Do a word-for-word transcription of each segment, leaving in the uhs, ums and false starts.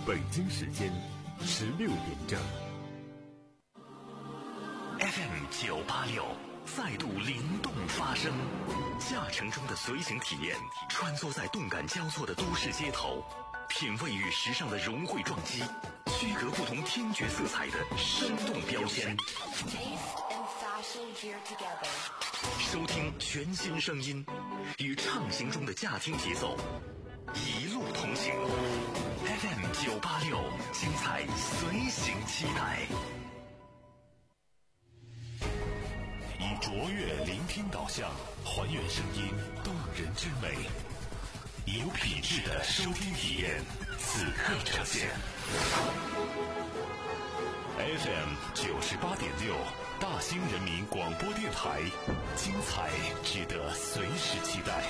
北京时间十六点整。 F M 九八六再度灵动发声，驾乘中的随行体验，穿梭在动感交错的都市街头，品味与时尚的融汇撞击，区隔不同听觉色彩的生动标签。收听全新声音，与畅行中的驾听节奏，一路同行。F M 九八六，精彩随行期待。以卓越聆听导向，还原声音动人之美，以有品质的收听体验，此刻呈现。F M 九十八点六，大兴人民广播电台，精彩值得随时期待。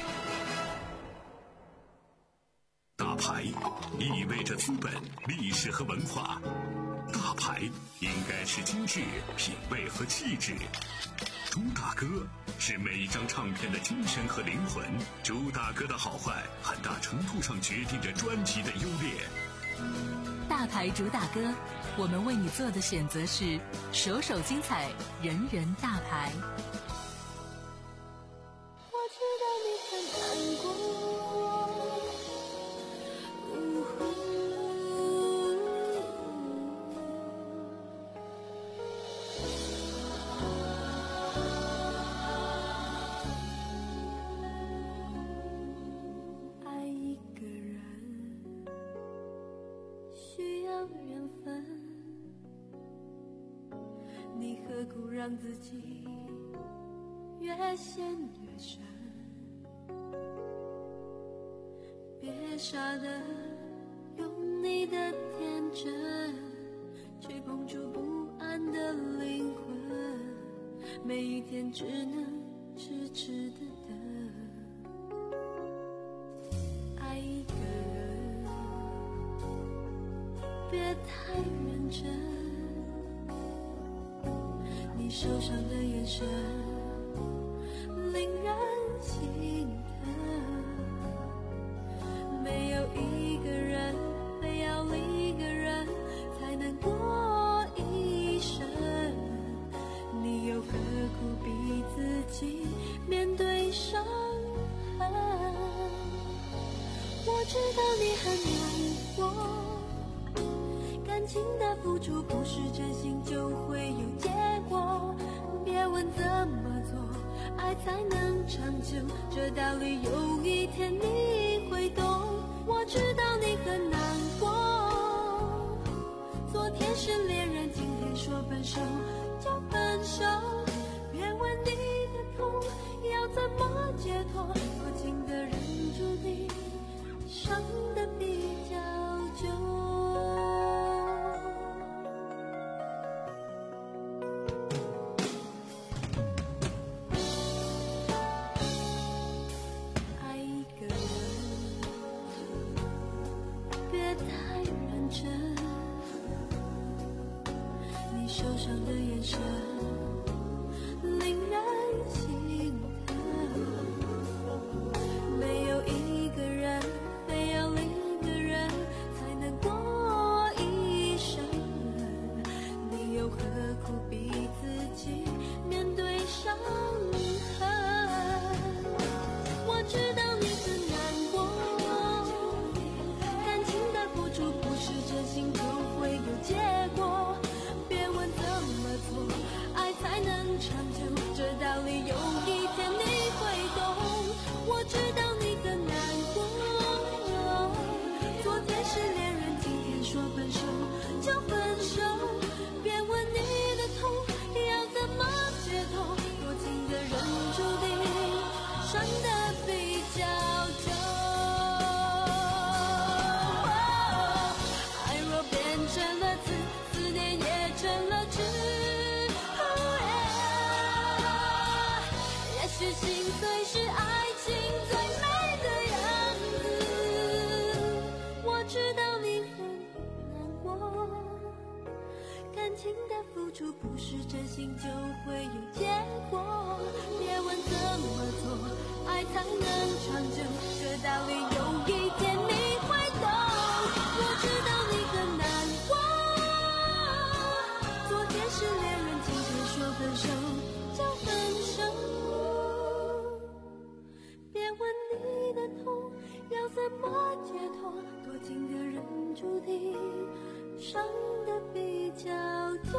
大牌意味着资本、历史和文化，大牌应该是精致、品味和气质。朱大哥是每一张唱片的精神和灵魂，朱大哥的好坏很大程度上决定着专辑的优劣。 大牌朱大哥，我们为你做的选择是首首精彩，人人大牌。 我知道你很难过，爱一个人需要缘分，你何苦让自己越陷越深？别傻的用你的天真去碰触不安的灵魂，每一天只能痴痴的等。爱一个人别太认真，你受伤的眼神令人心疼，没有一个人非要另一个人才能过一生，你又何苦逼自己面对伤痕？我知道你很难过，感情的付出不是真心就会有结果，别问怎么做爱才能长久，这道理有一天你会懂。我知道你很难过，昨天是恋人，今天说分手就分手，别问你的痛要怎么解脱，多情的人注定伤得比较久。受伤的眼神令人心疼，没有一个人非要另一个人才能过一生，你又何苦逼自己面对伤痕？我知道你很难过，感情的付出不是真心就会有结果，爱才能长久，这道理有一天你会懂。我知道你很难过，昨天是恋人，今天说分手就分手，别问你的痛要怎么解脱，多情的人注定伤得比较久。爱若变成了刺，思念也成了痴，心碎是爱情最美的样子。我知道你很难过，感情的付出不是真心就会有结果，别问怎么做爱才能长久，这道理有一天你会懂。我知道你近的人注定伤得比较重。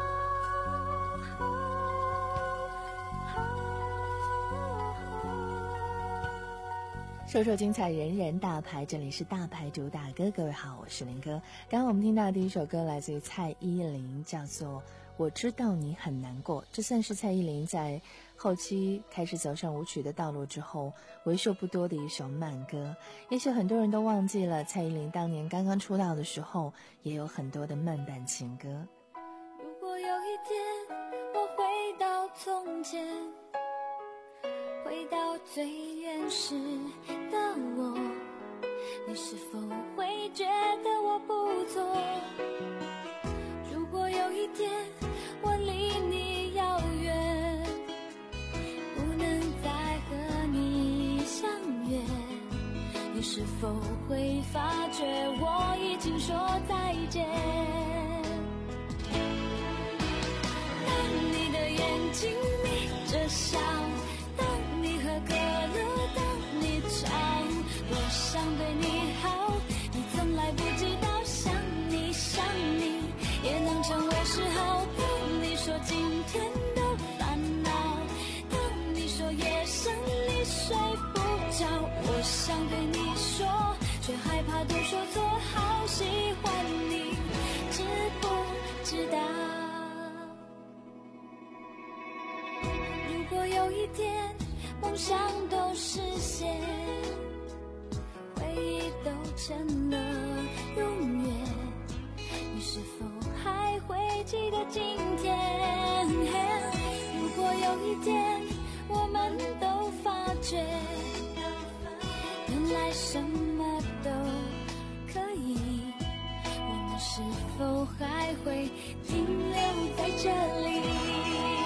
说说精彩，人人大牌，这里是大牌主打歌。各位好，我是林哥。刚刚我们听到的第一首歌来自于蔡依林，叫做我知道你很难过。这算是蔡依林在后期开始走上舞曲的道路之后为数不多的一首慢歌。也许很多人都忘记了，蔡依林当年刚刚出道的时候也有很多的慢版情歌。 如果有一天我回到从前，回到最原始的我，你是否会觉得我不错？如果有一天我离你遥远，不能再和你相约，你是否会发觉我已经说再见？当你的眼睛眯着笑，可乐当你尝，我想对你好，你从来不知道，想你想你也能成为嗜好。当你说今天的烦恼，当你说夜深你睡不着，我想对你说，却害怕都说错，好喜欢你，知不知道？如果有一天梦想都实现，回忆都成了永远，你是否还会记得今天？如果有一天我们都发觉，原来什么都可以，我们是否还会停留在这里？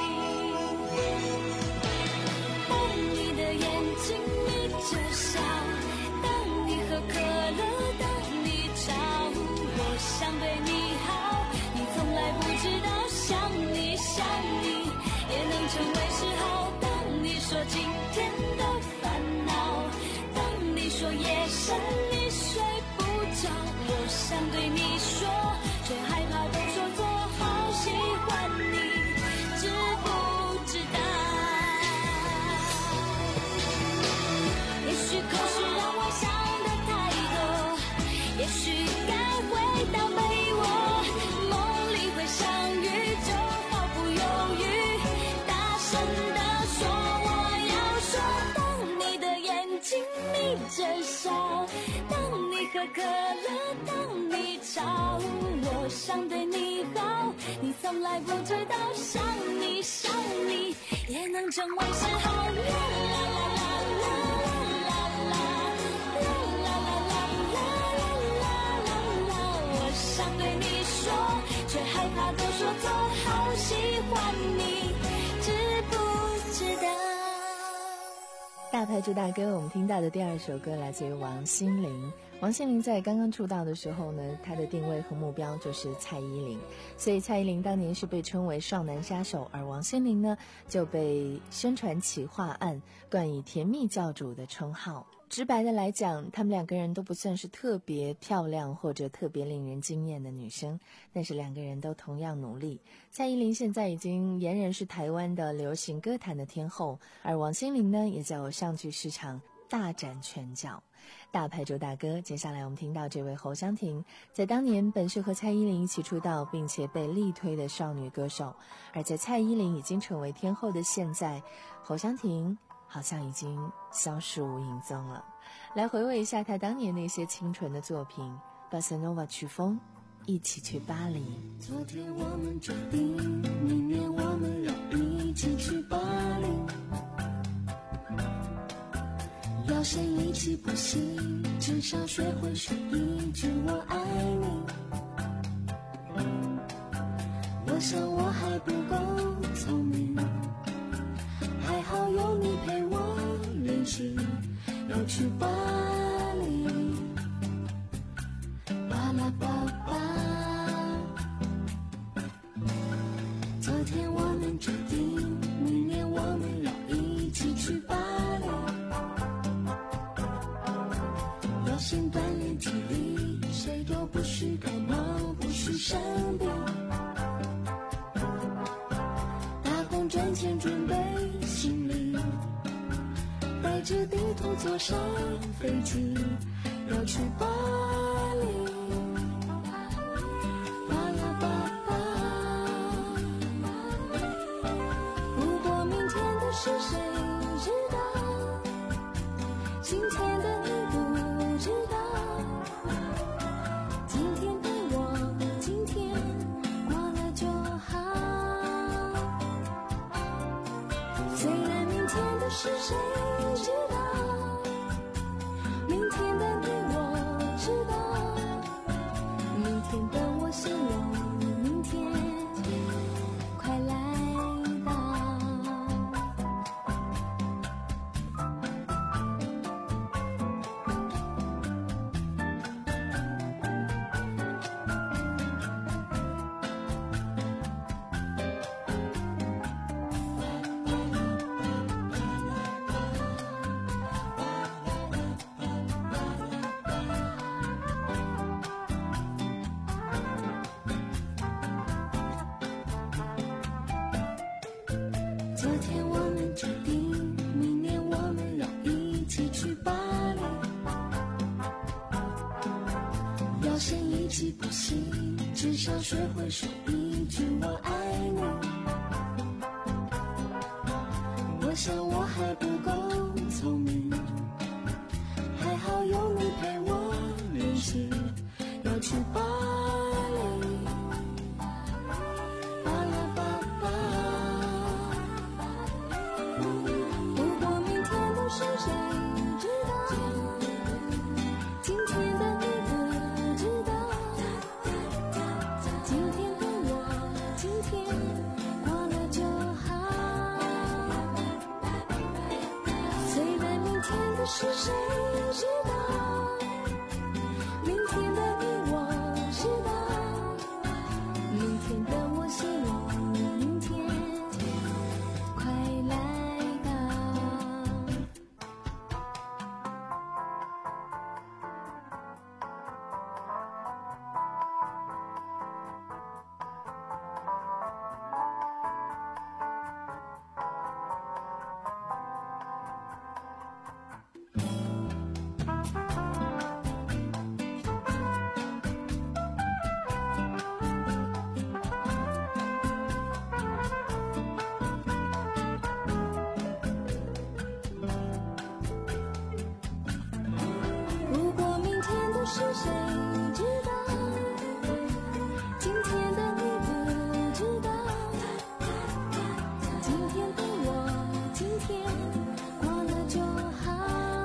请你就笑，当你喝可乐，当你吵，我想对你好，你从来不知道，想你想你也能成为嗜好。当你说今天的烦恼，当你说夜深你睡不着，我想对你说，却害怕都说错，好喜欢你，知不知道？也许口是让我想的太多，也许该回到被窝，梦里会相遇，就毫不犹豫大声地说我要说。当你的眼睛眯着笑，当你喝可乐，当你吵，我想对你好，你从来不知道，想你想你也能成为嗜好。啦啦啦啦想对你说，却害怕都说错，好喜欢你，知不知道？ 大牌主打歌，我们听到的第二首歌来自于王心凌。王心凌在刚刚出道的时候呢，她的定位和目标就是蔡依林，所以蔡依林当年是被称为少男杀手，而王心凌呢就被宣传企划案冠以甜蜜教主的称号。直白的来讲，他们两个人都不算是特别漂亮或者特别令人惊艳的女生，但是两个人都同样努力。蔡依林现在已经俨然是台湾的流行歌坛的天后，而王心凌呢也在偶像剧市场大展拳脚。大牌主打歌，接下来我们听到这位侯湘婷，在当年本是和蔡依林一起出道并且被力推的少女歌手，而在蔡依林已经成为天后的现在，侯湘婷好像已经消失无影踪了。来回味一下她当年那些清纯的作品，巴塞诺瓦曲风，一起去巴黎。 昨天我们决定，明年我们要一起去巴黎，要先一起补习，至少学会说一句我爱你。我想我还不够聪明，还好有你陪我练习，要去巴黎，巴拉巴巴。昨天我们决定，明年我们要一起去巴黎，要先锻炼体力， 谁都不是感冒，不是生病。打工赚钱准备行李，带着地图坐上飞机，要去巴黎。巴拉巴巴，如果明天的事谁知道？今天的你不知道。今天的我，今天过了就好。虽然明天的事谁知道，明天的你我知道，明天的我希望明天快来到。昨天我们决定，明年我们要一起去巴黎。要先一起补习，至少学会说一句我爱你。我想我还不够聪明，还好有你陪我练习。要去巴黎，巴拉巴巴。如果明天的事谁知道？今天的你不知道。今天的我，今天过了就好。虽然明天的事谁知道？明天的你我知道。明天的我希望明天快来到。如果明天的事谁知道？今天的你不知道。今天的我，今天过了就好。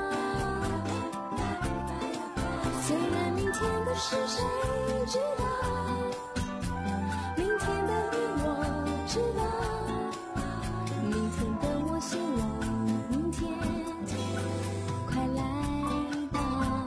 虽然明天的事谁知道？明天的你我知道。明天的我希望明天快来到。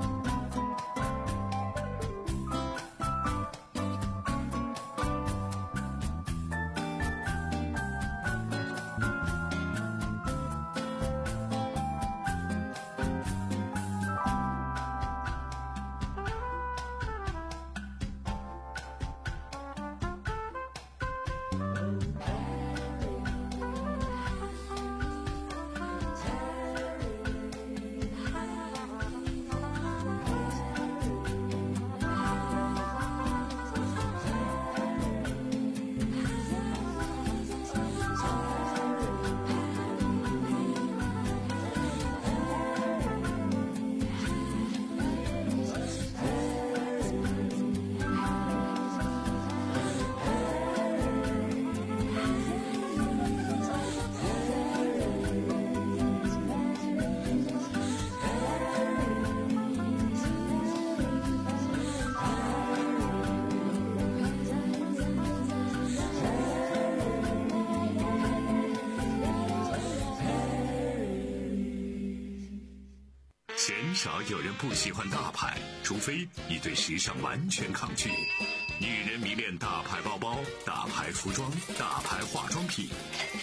鲜少有人不喜欢大牌，除非你对时尚完全抗拒。女人迷恋大牌包包、大牌服装、大牌化妆品。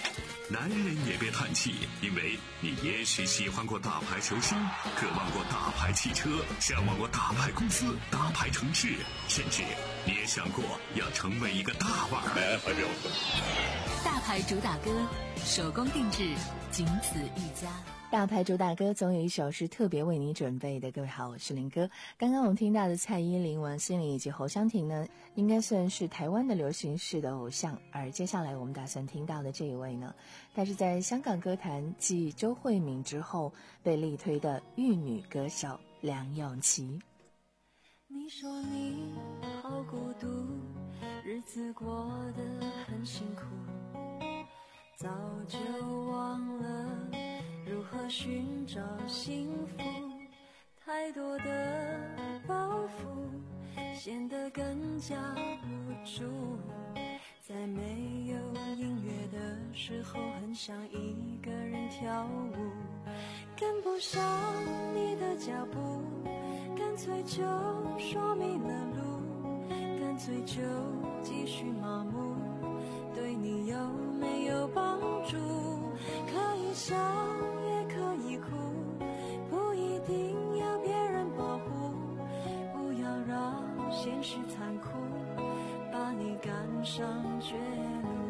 男人也别叹气，因为你也许喜欢过大牌球星，渴望过大牌汽车，向往过大牌公司、大牌城市，甚至你也想过要成为一个大腕儿。 大牌主打歌，手工定制，仅此一家。 大牌主打歌总有一首是特别为你准备的。各位好，我是林哥。刚刚我们听到的蔡依林、王心凌以及侯湘婷呢，应该算是台湾的流行式的偶像。而接下来我们打算听到的这一位呢，她是在香港歌坛继周慧敏之后被力推的玉女歌手梁咏琪。 你说你好孤独，日子过得很辛苦，早就忘了如何寻找幸福，太多的包袱显得更加无助，在没有音乐的时候很想一个人跳舞，跟不上你的脚步，干脆就说迷了路，干脆就继续麻木，对你有没有帮助？可以笑也可以哭，不一定要别人保护，不要让现实残酷把你赶上绝路。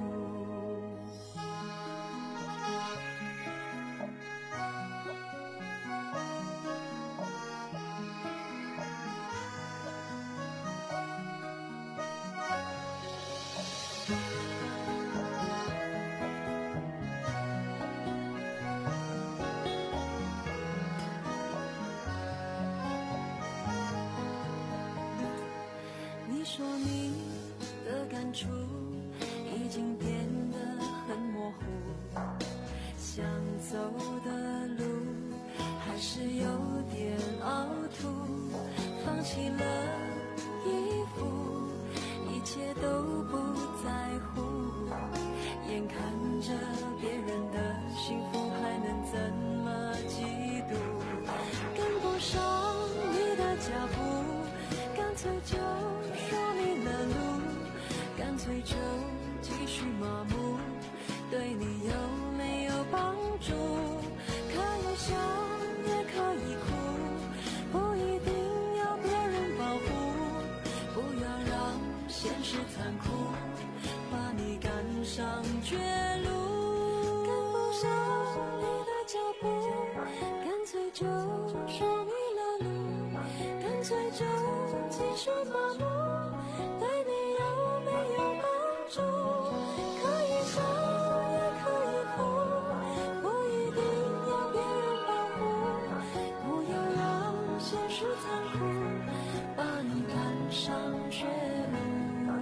说你的感触已经变得很模糊，想走的路还是有点凹凸，放弃了衣服，一切都不在乎，眼看着别人的幸福还能怎么嫉妒，跟不上你的脚步，干脆就说迷了路，干脆就继续麻木，对你有没有帮助？可以笑也可以哭，不一定要别人保护，不要让现实残酷把你赶上绝路，跟不上你的脚步，干脆就说迷了路，干脆就继续麻木，对你有没有帮助？可以笑也可以哭，不一定要别人保护，不要让现实残酷把你赶上绝路。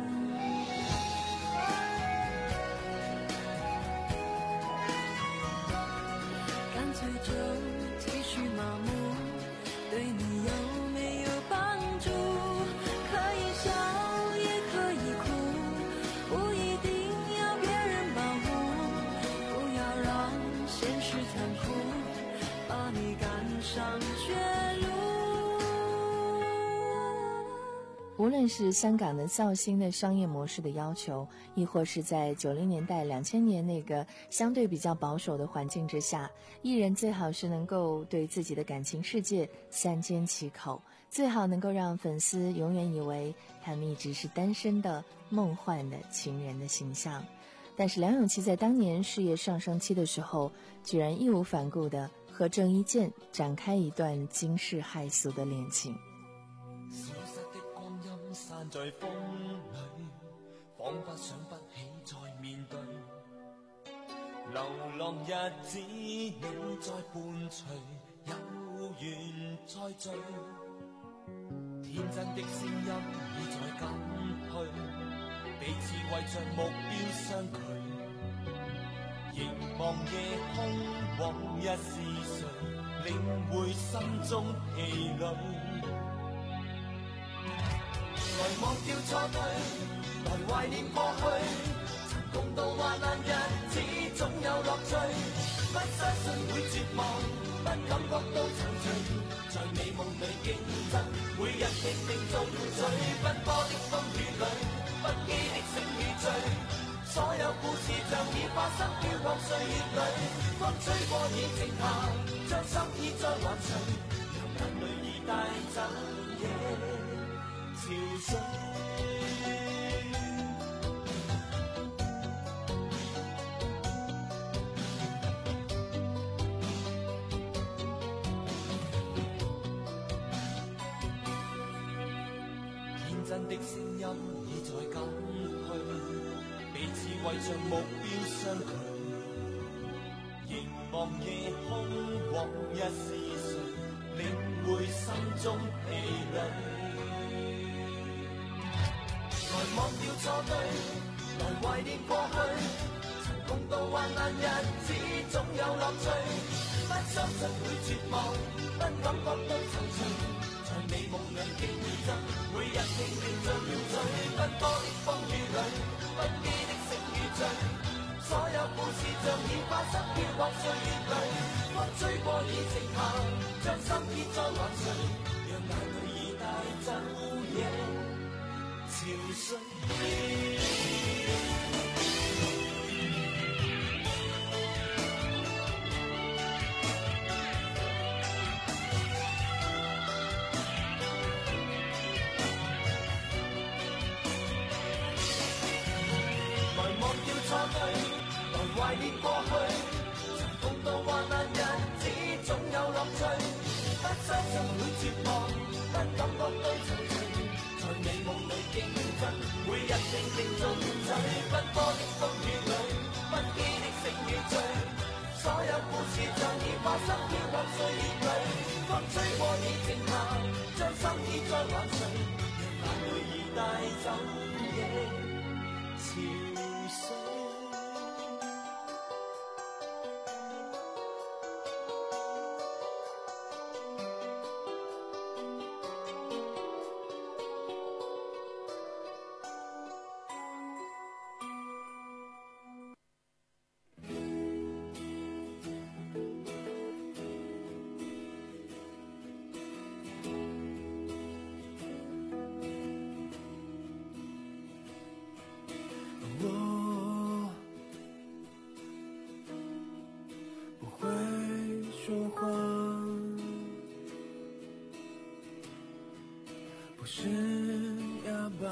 干脆就继续麻木，对你有没有帮助？可以笑也可以哭，不一定要别人保护，不要让现实残酷把你赶上绝路。 无论是香港的造星的商业模式的要求，亦或是在九零年代、两千年那个相对比较保守的环境之下，艺人最好是能够对自己的感情世界三缄其口，最好能够让粉丝永远以为他们一直是单身的梦幻的情人的形象。但是梁咏琪在当年事业上升期的时候，居然义无反顾地和郑伊健展开一段惊世骇俗的恋情。 散在風裏，彷彿想不起再面對，流浪日子你在伴隨，有緣再聚，天真的聲音已在減退，彼此為着目標相距，凝望夜空往日是誰，領會心中氣餒，來忘掉錯對，來懷念過去，曾共度患難日子總有樂趣，不相信會絕望，不感覺到躊躇，在美夢裏競爭，每日拼命中取，奔波的風雨裏，不羈的醒與醉， 所有故事像已發生，飄泊歲月裏，風吹過已靜下，將心意再還誰，讓眼淚已帶走夜潮水。天真的聲音已在減退，彼此為着目標相距，凝望夜空往日是誰，領會心中疲累。來忘掉錯對，來懷念過去，曾共度患難日子總有樂趣，不相信會絕望，不感覺到躊躇，在美夢裏競爭，每日拼命像鳥嘴，奔波的風雨裏，不羈的醒與醉，所有故事像已發生，飄泊歲月裏，風吹過已靜下，將心意再還誰，讓眼淚已帶走夜潮水。懷念過去，曾共度患難日子總有樂趣，不相信會絕望，不感覺到躊躇，在美夢裏競爭，每日拼命進取，奔波的風雨裏，不羈的醒與醉，所有故事像已發生，飄泊歲月裏，風吹過已靜下，將心意再還誰，讓眼淚已帶走夜潮水。不是哑巴，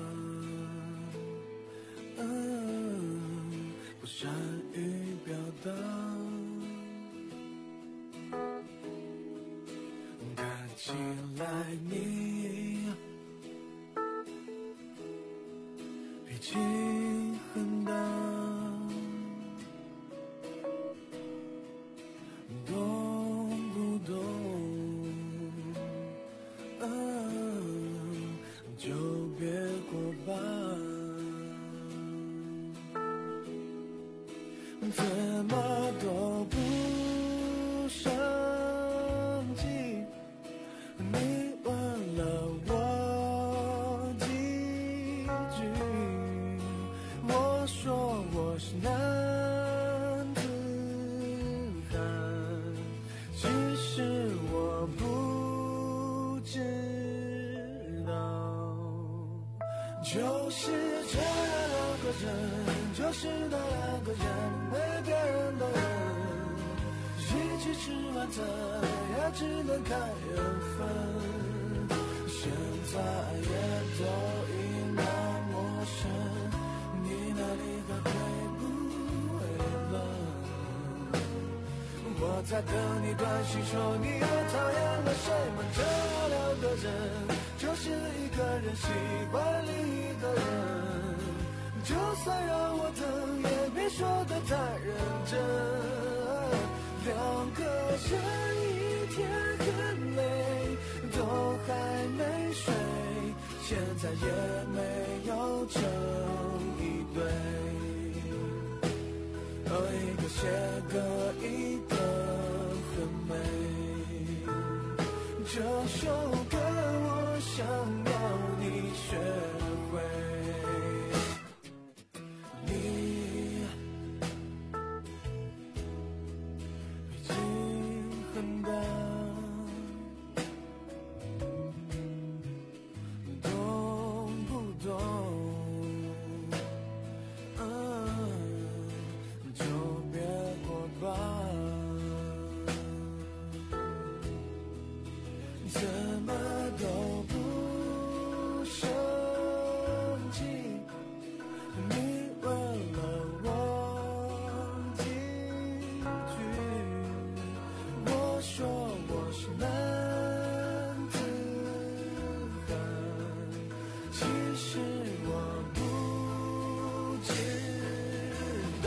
嗯，不善于表达，看起来你脾气很大，懂不懂？就别过吧，怎么都不生气，你问了我几句，我说我是男子汉，其实我不知就是这两个人，就是那两个人，没别人的人，一起吃晚餐也只能看缘分，现在也都已那么深，你哪里还会不会冷？我在等你短信说你又讨厌了谁吗？这两个人就是一个人喜欢另一个人，就算让我等也别说得太认真，两个人一天很累，都还没睡，现在也没有成一对，哦，一个写歌一个很美，这首歌我想要你学会，你已经很大，懂不懂？啊是我不知道。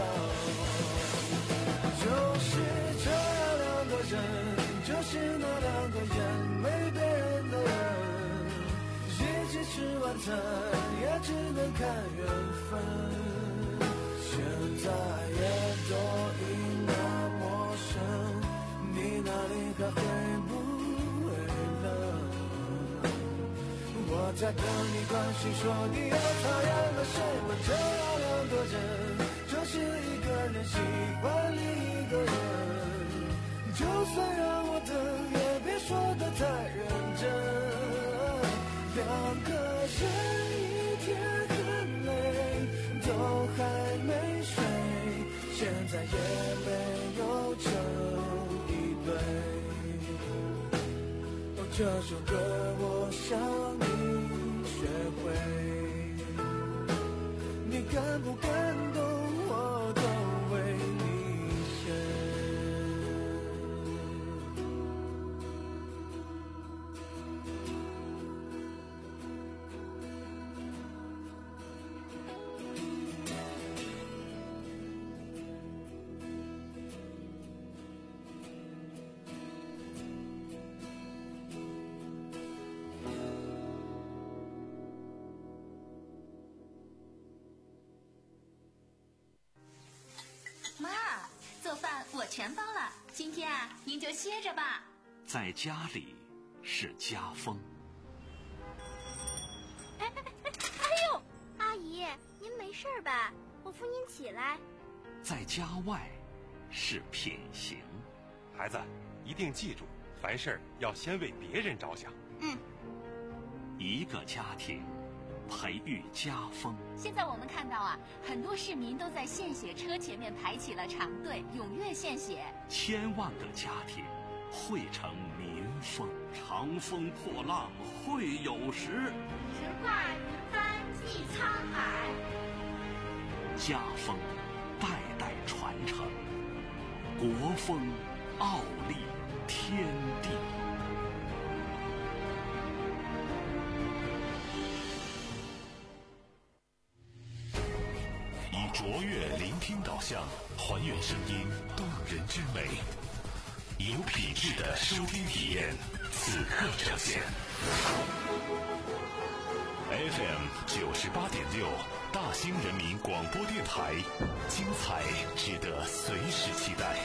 就是这样两个人，就是那两个眼没别人的人，一起吃晚餐也只能看缘分，现在也都已那陌生，你哪里还会不会了？我在等你关心，说你又讨厌了什么？这样两个人，就是一个人喜欢另一个人，就算让我等，也别说得太认真。两个人一天很累，都还没睡，现在也没有成一对。哦，这首歌我想你学会，你感不感动我都为你写。 妈，做饭我全包了，今天啊，您就歇着吧。 在家里是家风。 哎哎哎哎呦，阿姨，您没事吧？我扶您起来。 在家外是品行。 孩子，一定记住，凡事要先为别人着想。 嗯。 一个家庭培育家风。 现在我们看到啊，很多市民都在献血车前面排起了长队，踊跃献血。 千万个家庭汇成民风，长风破浪会有时， 直挂云帆济沧海。 家风代代传承，国风傲立天地。 以卓越聆听导向，还原声音动人之美，有品质的收听体验，此刻呈现。F M 九十八点六，大兴人民广播电台，精彩值得随时期待。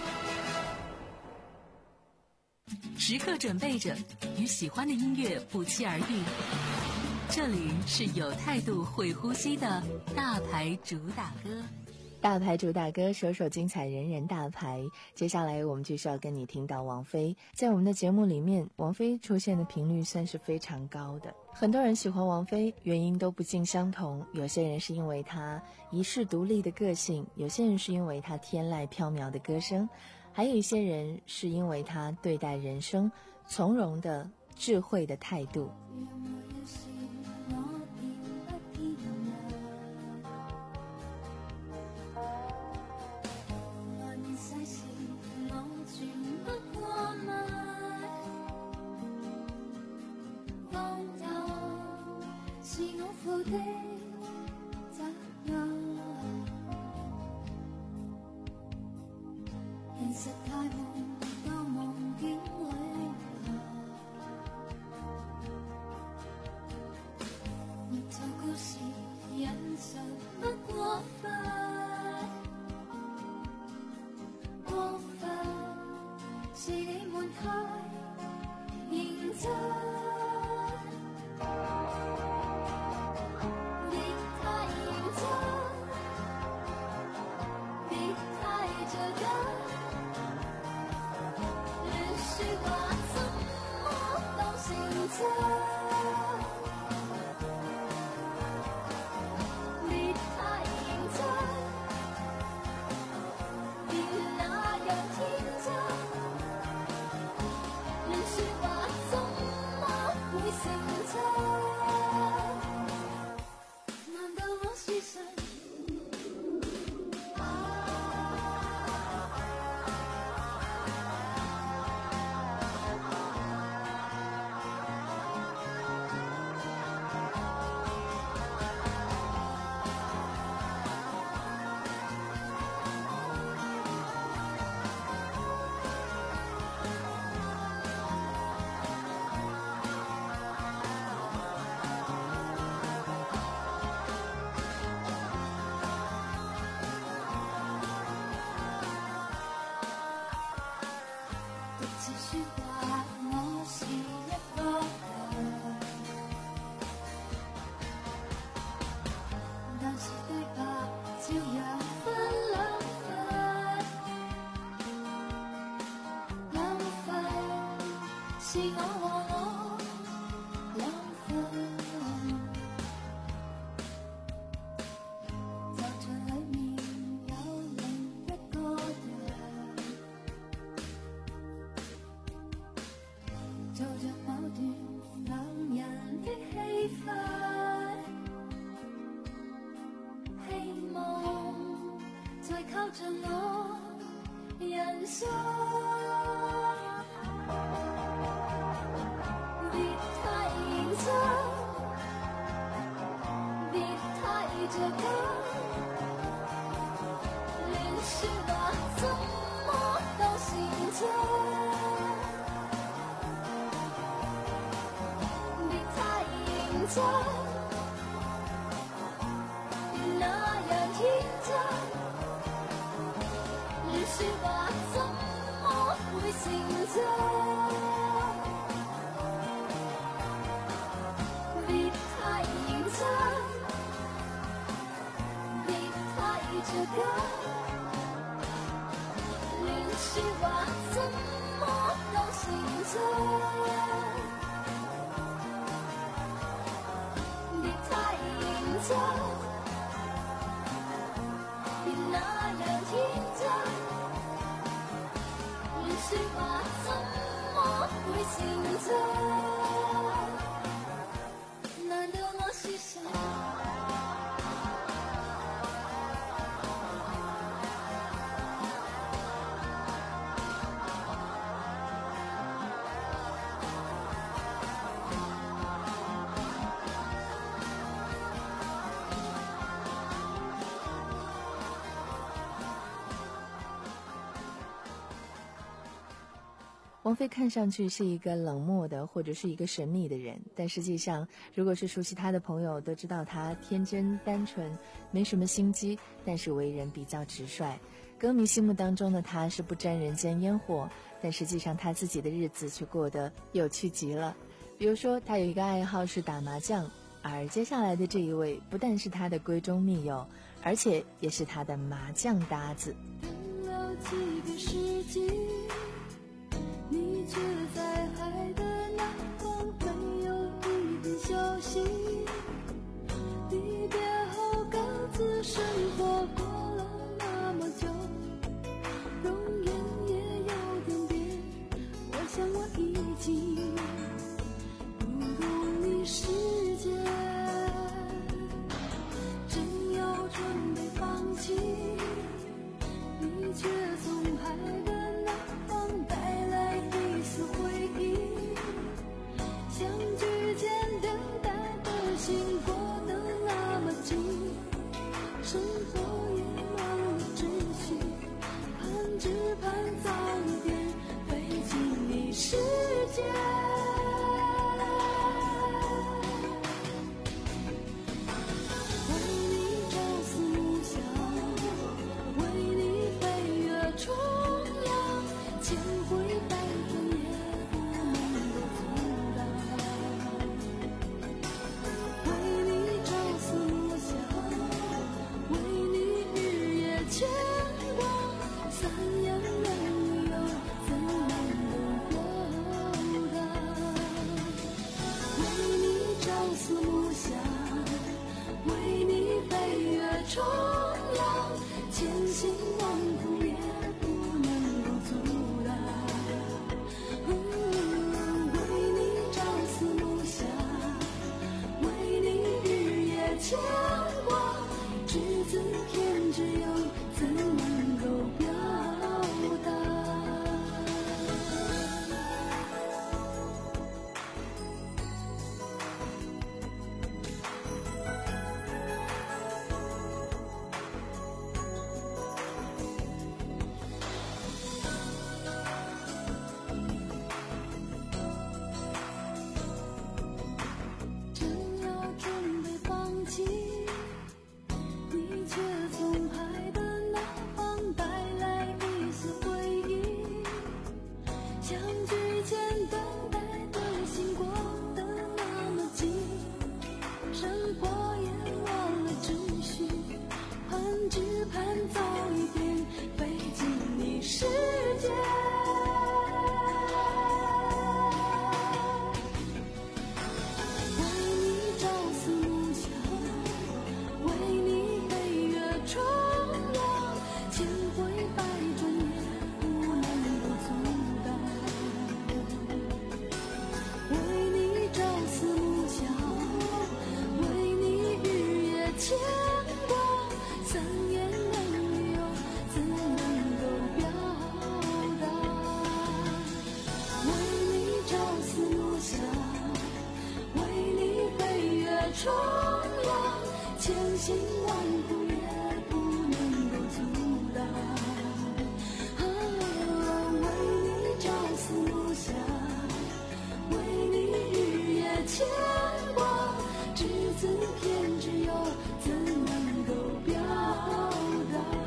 时刻准备着，与喜欢的音乐不期而遇。这里是有态度、会呼吸的大牌主打歌。 大牌主打歌，首首精彩，人人大牌。接下来我们就是要跟你听到王菲。在我们的节目里面，王菲出现的频率算是非常高的。很多人喜欢王菲，原因都不尽相同。有些人是因为她一世独立的个性，有些人是因为她天籁飘渺的歌声，还有一些人是因为她对待人生从容的、智慧的态度。 的責任，現實太忙到忘記旅行，活在故事忍受不過分，過分是你們太認真。 人說話怎麼是我和我兩份，就像裏面有另一個人，做着某段兩人的戲份，希望再靠着我人生。这个连说話怎麼都行着，別太認真，別那樣天真，連說話怎麼會成真，別太認真。这个连说話怎麼都行着，別太認真，別那樣天真，連說話怎麼會成真？難道我是誰？ 王菲看上去是一个冷漠的或者是一个神秘的人，但实际上如果是熟悉她的朋友都知道她天真单纯，没什么心机，但是为人比较直率。歌迷心目当中的她是不沾人间烟火，但实际上她自己的日子却过得有趣极了。比如说她有一个爱好是打麻将，而接下来的这一位不但是她的闺中密友，而且也是她的麻将搭子。 等了几个世纪，你却在海的那方没有一点消息，离别后各自生活过了那么久，容颜也有点变，我想我已经不如你世界，正要准备放弃，你却从海的那方带来一丝回忆，相聚间等待的心过得那么近，生活也忘了秩序，盼只盼早一点飞进你世界。为你朝思暮想，为你飞越重洋，千回百转也不能够阻挡。为你朝思暮想，为你日夜牵挂，三言两语又怎能够表达？为你朝思暮想，为你飞越重洋，千辛万苦也不能够阻挡。嗯为你朝思暮想，为你日夜牵挂，只字片纸又怎能够表达？正要准备放弃， 牵挂，三言两语又怎能够表达？为你朝思暮想，为你飞越重洋，千辛万苦也不能够阻挡。啊，为你朝思暮想，为你日夜牵挂，只字偏执又怎能够表达？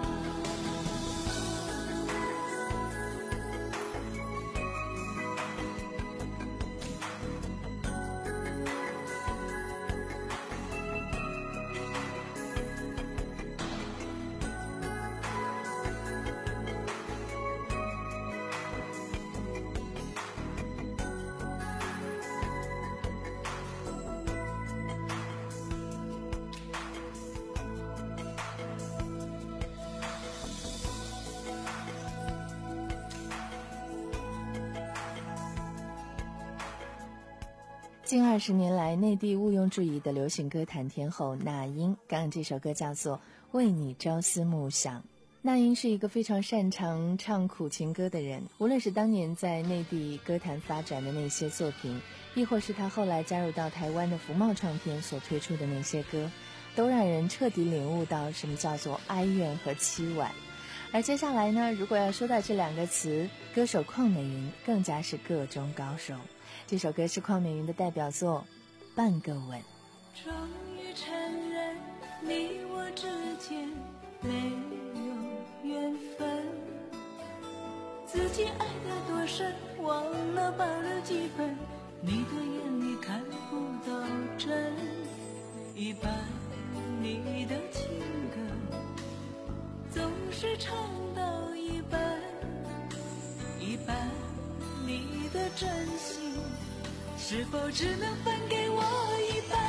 近二十年来，内地毋庸置疑的流行歌坛天后那英，刚刚这首歌叫做《为你朝思暮想》。那英是一个非常擅长唱苦情歌的人，无论是当年在内地歌坛发展的那些作品，亦或是她后来加入到台湾的福茂唱片所推出的那些歌，都让人彻底领悟到什么叫做哀怨和凄婉。而接下来呢，如果要说到这两个词，歌手邝美云更加是个中高手。这首歌是邝美云的代表作《半个吻》。 终于承认你我之间没有缘分，自己爱得多深，忘了保留几分，你的眼里看不到真，一半你的情歌总是唱到一半，一半你的真心是否只能分给我一半？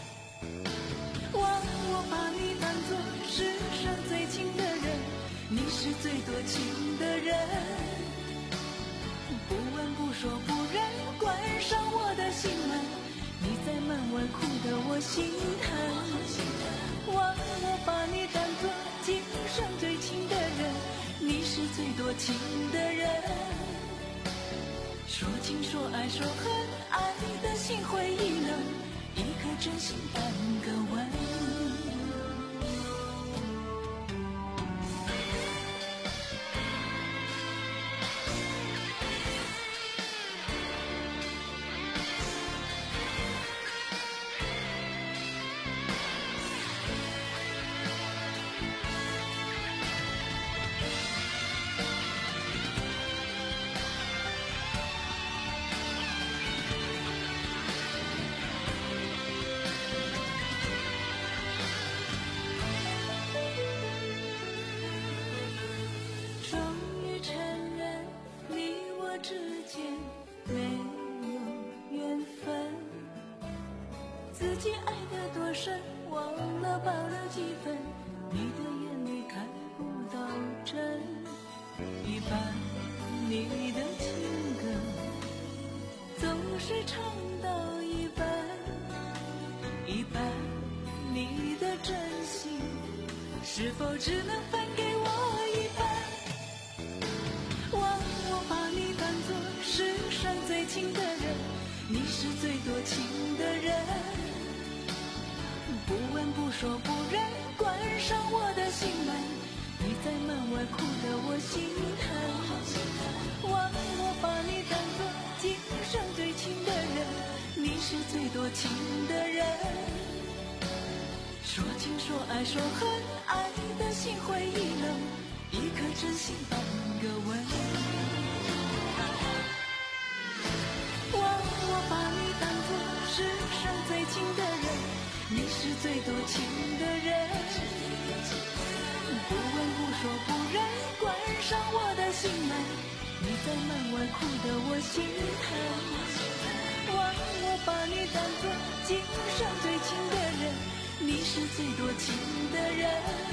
忘我把你当作世上最亲的人，你是最多情的人，不问不说不认，关上我的心门，你在门外哭得我心疼。忘我把你当作今生最亲的人，你是最多情的人，说情说爱说恨，爱的心灰意冷，一颗真心半个吻。是否只能分给我一半？忘我把你当作世上最亲的人，你是最多情的人，不问不说不认，关上我的心门，你在门外哭得我心疼。忘我把你当作今生最亲的人，你是最多情的人，说情说爱说恨，爱的心灰意冷，一颗真心半个吻。忘我把你当作世上最亲的人，你是最多情的人，不问不说不认，关上我的心门，你在门外哭得我心疼。忘我把你当作今生最亲的人，你是最多情的人，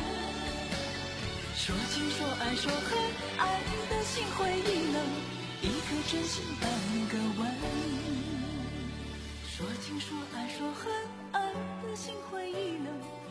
说情说爱说恨，爱的心灰意冷，一颗真心半个吻。说情说爱说恨，爱的心灰意冷。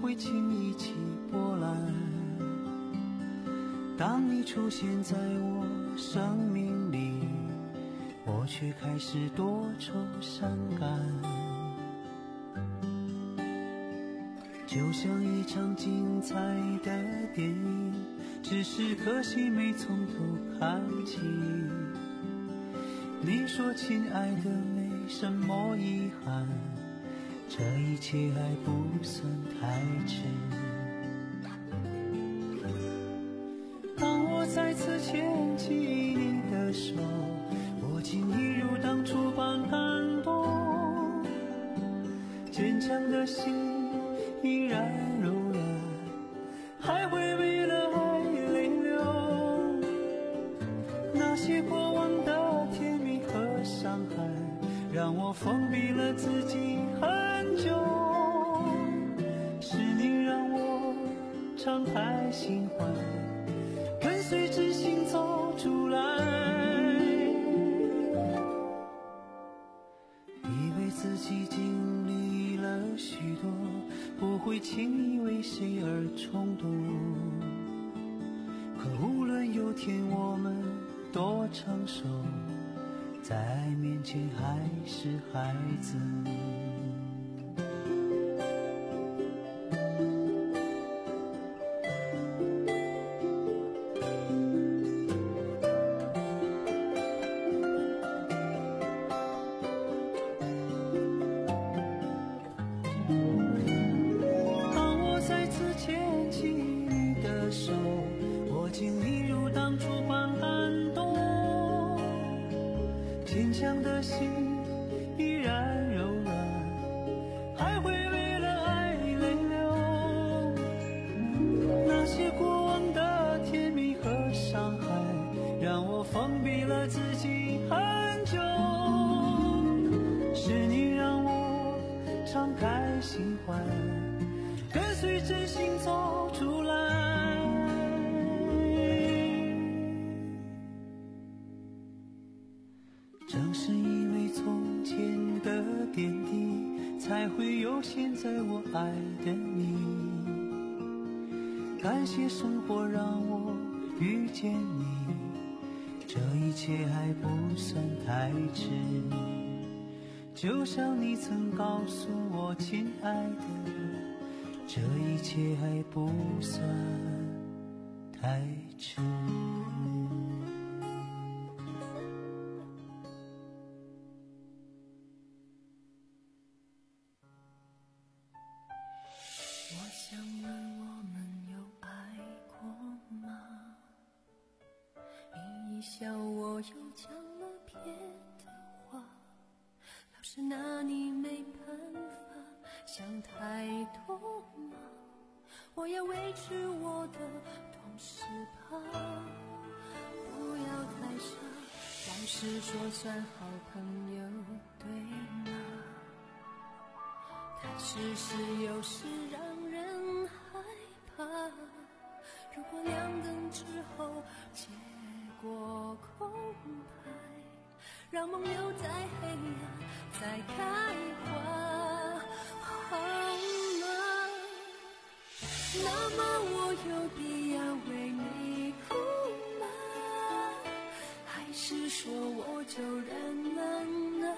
会轻易起波澜。当你出现在我生命里，我却开始多愁善感。就像一场精彩的电影，只是可惜没从头看起。你说亲爱的没什么遗憾，这一切还不算太迟。当我再次牵起你的手，我竟一如当初般感动，坚强的心依然柔软，还会为了爱泪流。那些过往的甜蜜和伤害，让我封闭了自己很久。是你让我敞开心怀，跟随真心走出来。以为自己经历了许多，不会轻易为谁而冲动。可无论有天我们多成熟，在爱面前还是孩子。坚强的心依然柔软，还会为了爱泪流。那些过往的甜蜜和伤害，让我封闭了自己很久。是你让我敞开心怀，跟随真心走出来。正是因为从前的点滴，才会有现在我爱的你。感谢生活让我遇见你，这一切还不算太迟。就像你曾告诉我，亲爱的，这一切还不算太迟。 我想问我们有爱过吗？你一笑我又讲了别的话，老是拿你没办法，想太多吗？我要维持我的同时吧，不要太傻，老实说算好朋友对吗？太事实有时让人害怕，如果亮灯之后结果空白，让梦留在黑暗再开花，好吗？那么我有必要为你哭吗？还是说我就认了呢？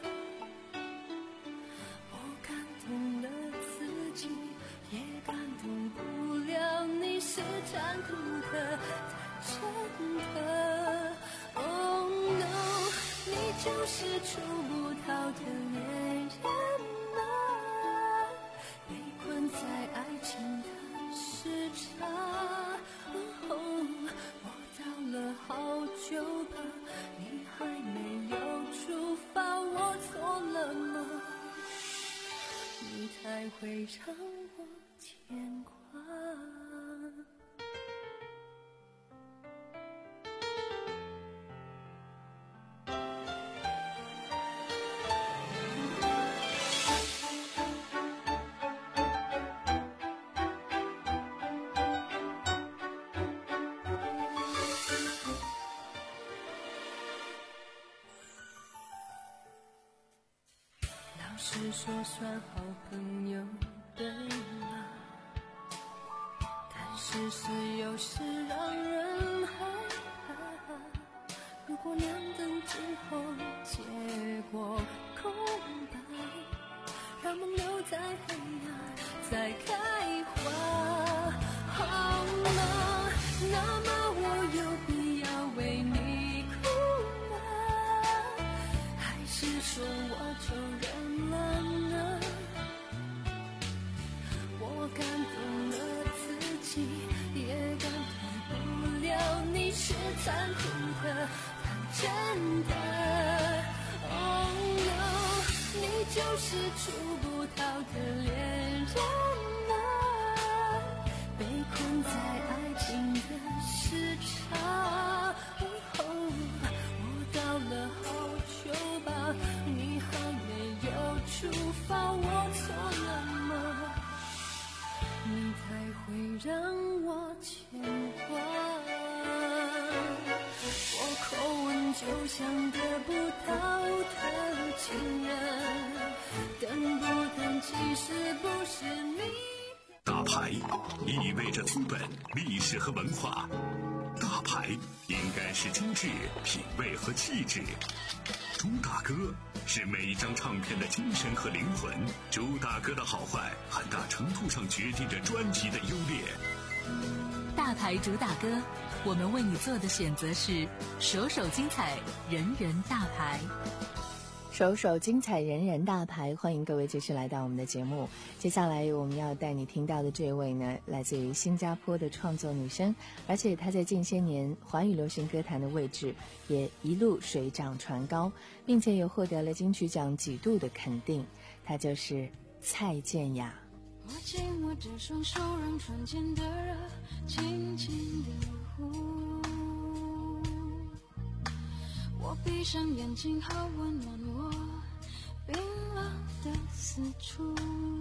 懂了自己，也感动不了你，是残酷的，太真的。Oh no， 你就是触不到的恋人啊，被困在爱情的时差。Oh， 我到了好久吧，你还没有出发，我错了吗？你才会让我牵挂。老实说算好朋友对吗？ 事是有时让人害怕。如果亮灯之后结果空白，让梦留在黑暗再开花。Oh no， 那么我有必要为你哭吗？还是说我就认了呢？我感动了自己，也感动不了你是残酷的，太真的。Oh no， 你就是出不逃的恋人啊，被困在爱情的时差。Oh， 我到了好久吧，你还没有出发，我错了吗？你才会让我牵挂。我口吻就像得不到的情人，等不等其实不是你。 大牌意味着资本、历史和文化，大牌应该是精致、品味和气质。朱大哥是每一张唱片的精神和灵魂，朱大哥的好坏很大程度上决定着专辑的优劣。 大牌主打歌，我们为你做的选择是首首精彩，人人大牌。 首首精彩，人人大牌，欢迎各位继续来到我们的节目。接下来我们要带你听到的这位呢，来自于新加坡的创作女生，而且她在近些年华语流行歌坛的位置也一路水涨船高，并且又获得了金曲奖几度的肯定，她就是蔡健雅。 握紧我这双手，让唇间的热轻轻地呼。我闭上眼睛，好温暖我冰冷的四处。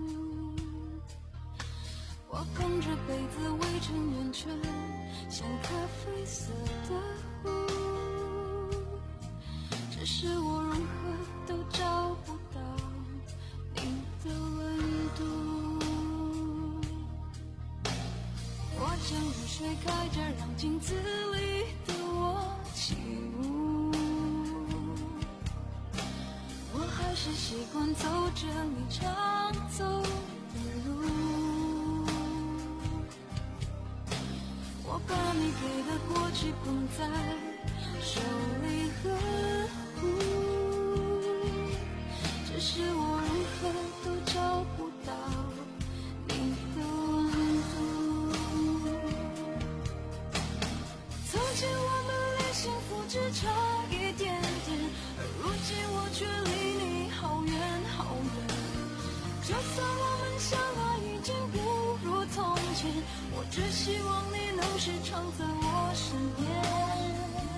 我捧着杯子围成圆圈，像咖啡色的湖。只是我如何都找不到你的温度。我将入水开着，让镜子里的我起舞。我还是习惯走着你常走的路。我把你给的过去捧在手里呵护，只是我如何都找不到你的温度。从前我们离幸福只差一点点，而如今我却离你好远好远。就算我们相爱已经不如从前，我只希望你能时常在我身边。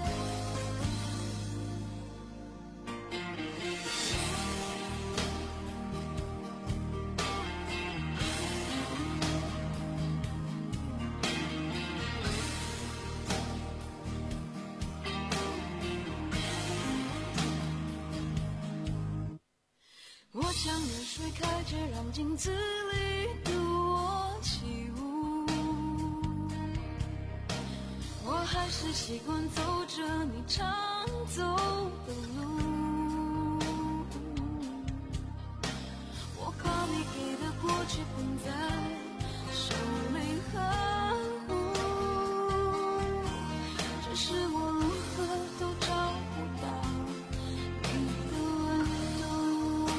我将热水开着，让镜子里的我起舞。我还是习惯走着你常走的路。我把你给的过去捧在手里呵护，只是我如何都找不到你的温度。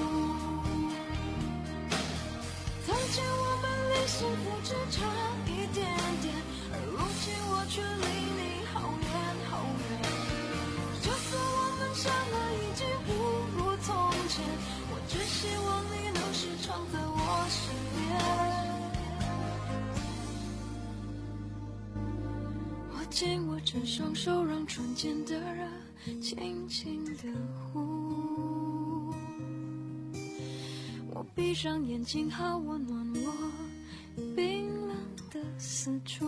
从前我们离幸福只差一点点，而如今我却离你好远好远。就算我们相爱已经不如从前，我只希望你能时常在我身边。握紧我这双手，让唇间的热轻轻地呼。我闭上眼睛，好温暖我冰冷的四处。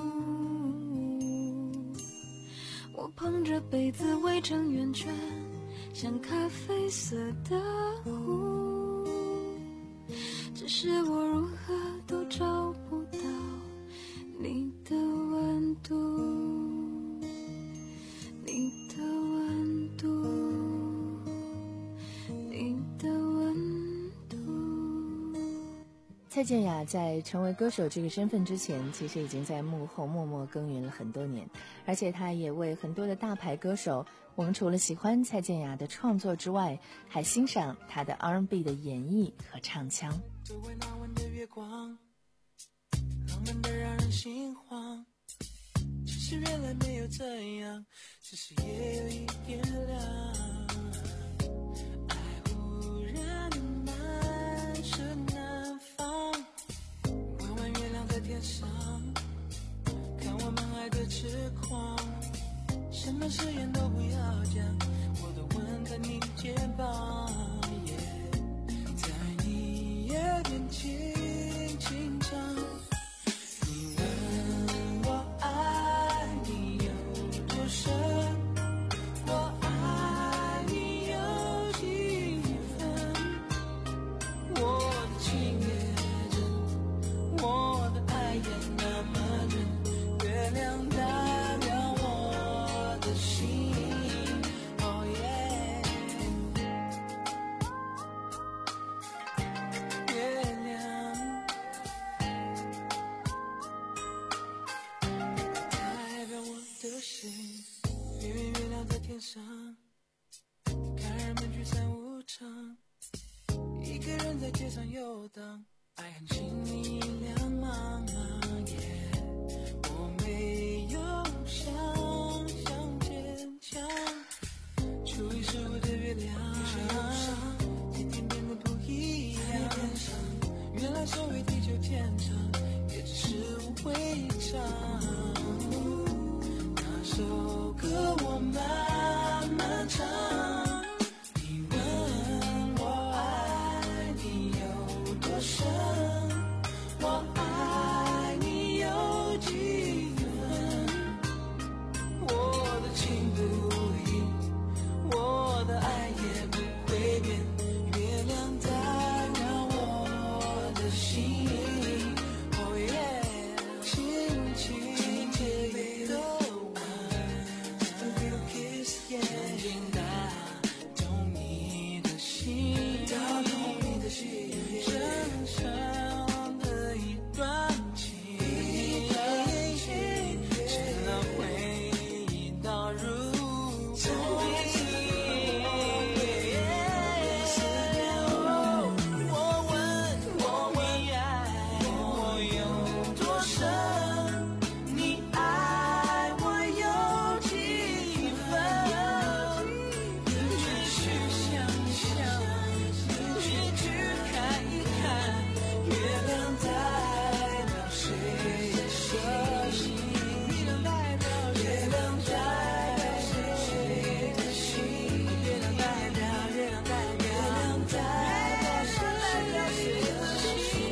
我捧着杯子围成圆圈，像咖啡色的湖。只是我如何都找不到你的蔡健雅在成为歌手这个身份之前，其实已经在幕后默默耕耘了很多年，而且她也为很多的大牌歌手，我们除了喜欢蔡健雅的创作之外，还欣赏她的 R and B 的演绎和唱腔。 周围那晚的月光，浪漫的让人心慌，其实原来没有这样，只是也有一点凉。爱忽然难舍难放，弯弯月亮在天上，看我们爱的痴狂，什么誓言都不要讲，我都吻在你肩膀， yeah, 在你耳边轻轻唱，你问我爱你有多深，我爱你有几分，我的情也真，我的爱也那么真，月亮代表我的心， oh yeah， 月亮代表我的心，圆圆月亮在天上，看人们聚散无常，一个人在街上游荡，爱很轻易两茫茫， yeah， 我没有想象坚强，初一十五的月亮，今天变得不一样，原来所谓地久天长，也只是无谓唱，那首歌我慢慢唱，你问我爱你有多深，我爱你有几分，我的情不移，我的爱也不会变，月亮代表我的心， oh yeah， 轻轻地的吻 ，just a little kiss， yeah， 轻轻打动你的心，打动你的心，深深的一段情，只让回忆倒入思念，我问我你爱我有多深，你爱我有几分，你只需想想，你只去看一看，月亮代表谁的心，月亮代表月亮代表谁的心，月亮代表月亮代表月亮代表谁的心。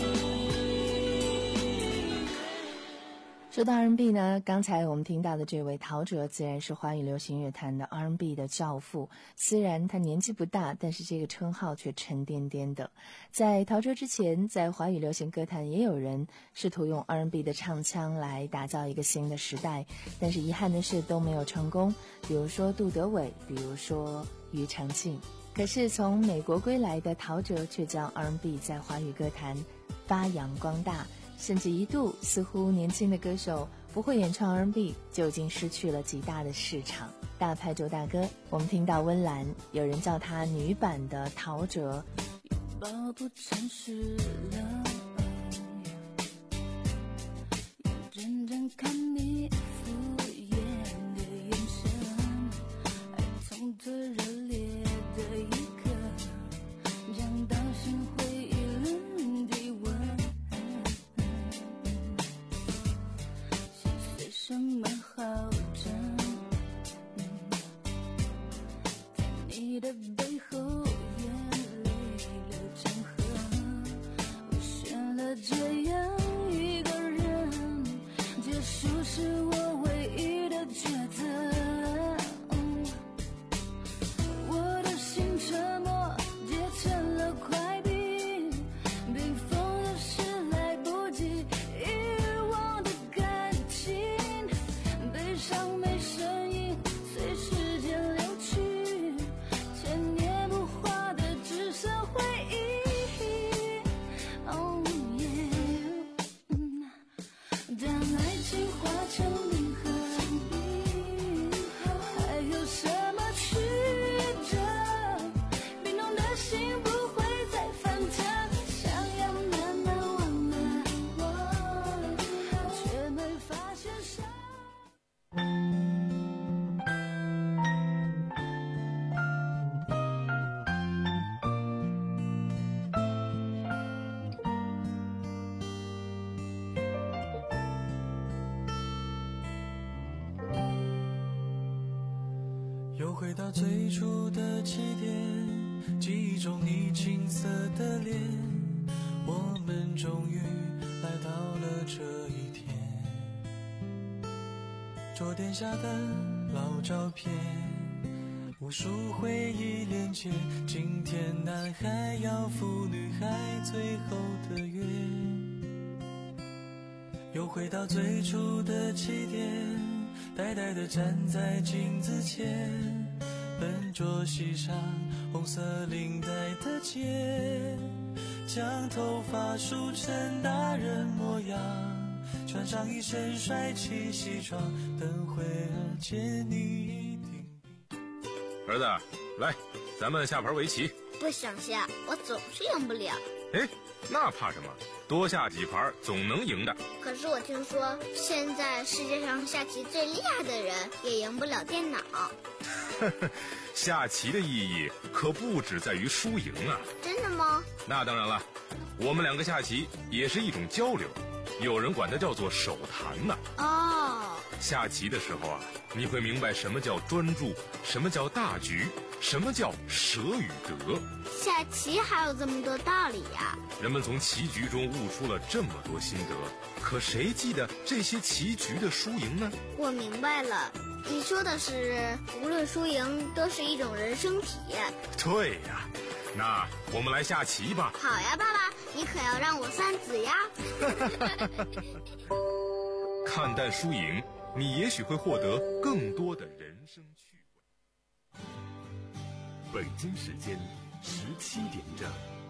说到 R and B 呢，刚才我们听到的这位陶喆自然是华语流行乐坛的 R and B 的教父，虽然他年纪不大，但是这个称号却沉甸甸的。在陶喆之前，在华语流行歌坛也有人试图用 R and B 的唱腔来打造一个新的时代，但是遗憾的是都没有成功，比如说杜德伟，比如说庾澄庆。可是从美国归来的陶喆却将 R and B 在华语歌坛发扬光大，甚至一度似乎年轻的歌手不会演唱 R and B 就已经失去了极大的市场。大牌周大哥，我们听到温岚，有人叫她女版的陶喆。 拥抱不诚实了，眼睁睁看你敷衍的眼神，爱从最热烈的一刻降到心灰意冷的吻，心碎什么好争，在你的背后眼泪流成河，我是又回到最初的起点，记忆中你青涩的脸，我们终于来到了这一天。桌垫下的老照片，无数回忆连接，今天男孩要赴女孩最后的约。又回到最初的起点，呆呆地站在镜子前，笨拙系上红色领带的结，将头发梳成大人模样，穿上一身帅气西装，等会儿见你一定。 儿子，来，咱们下盘围棋。 不想下，我总是赢不了。 哎，那怕什么？多下几盘总能赢的。 可是我听说，现在世界上下棋最厉害的人也赢不了电脑。 下棋的意义可不只在于输赢啊。 真的吗？ 那当然了，我们两个下棋也是一种交流，有人管它叫做手谈呢。 哦， 下棋的时候啊，你会明白什么叫专注，什么叫大局，什么叫舍与得。 下棋还有这么多道理呀！ 人们从棋局中悟出了这么多心得，可谁记得这些棋局的输赢呢？ 我明白了，你说的是无论输赢都是一种人生体验。 对呀，那我们来下棋吧。 好呀，爸爸，你可要让我三子呀。 看淡输赢，你也许会获得更多的人生趣味。 北京时间十七点整。